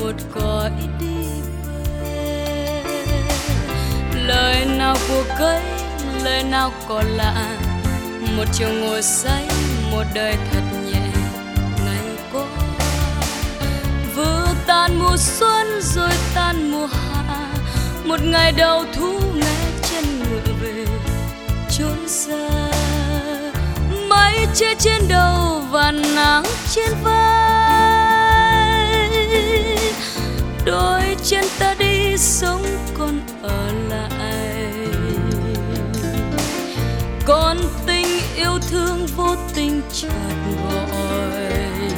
một cõi đi về. Lời nào của cây, lời nào còn lạ, một chiều ngồi say, một đời thật nhẹ ngày qua. Vừa tan mùa xuân rồi tan mùa hạ, một ngày đầu thu nghe chân ngựa về chốn xa. Mây che trên đầu và nắng trên vai, đôi chân ta đi sống còn ở lại. Còn tình yêu thương vô tình chợt gọi,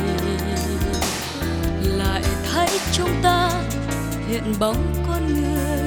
lại thấy trong ta hiện bóng con người.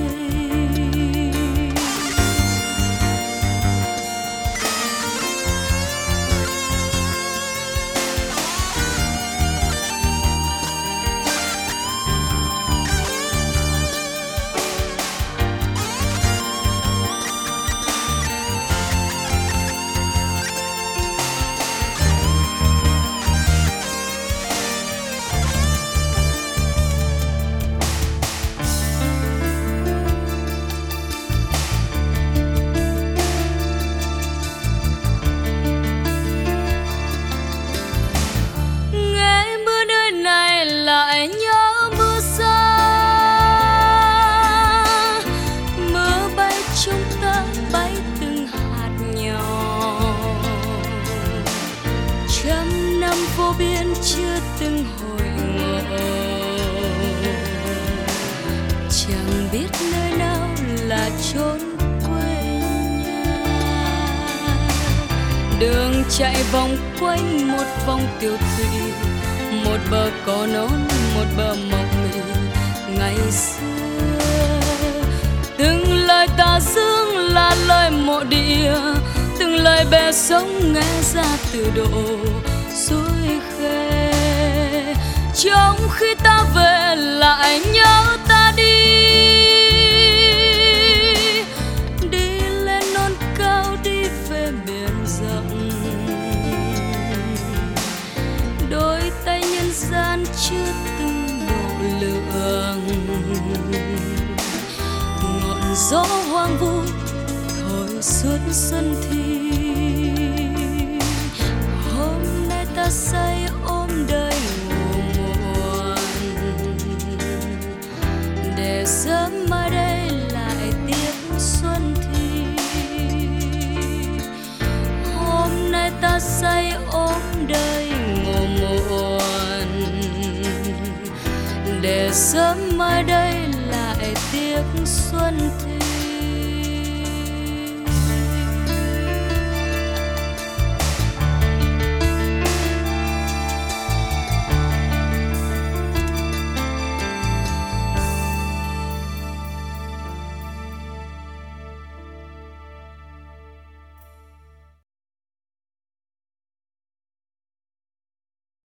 Lại nhớ mưa xa, mưa bay trong ta bay từng hạt nhỏ. Trăm năm vô biên chưa từng hồi ngộ, chẳng biết nơi nào là chốn quê nhà. Đường chạy vòng quanh một vòng tiêu thủy, một bờ cỏ non, một bờ mộng mị ngày xưa. Từng lời ta dương là lời mộ địa, từng lời bè sông nghe ra từ độ suối khê. Trong khi ta về lại nhớ ta đi, đi lên non cao, đi về biển rộng. Đôi tay nhân gian chưa từng độ lượng, ngọn gió hoang vu thổi suốt xuân thi. Hôm nay ta say ôm đời ngủ muộn, để sớm mai đây lại tiếp xuân thi. Hôm nay ta say ôm đời ngủ muộn, để sớm mai đây lại tiếc xuân thi.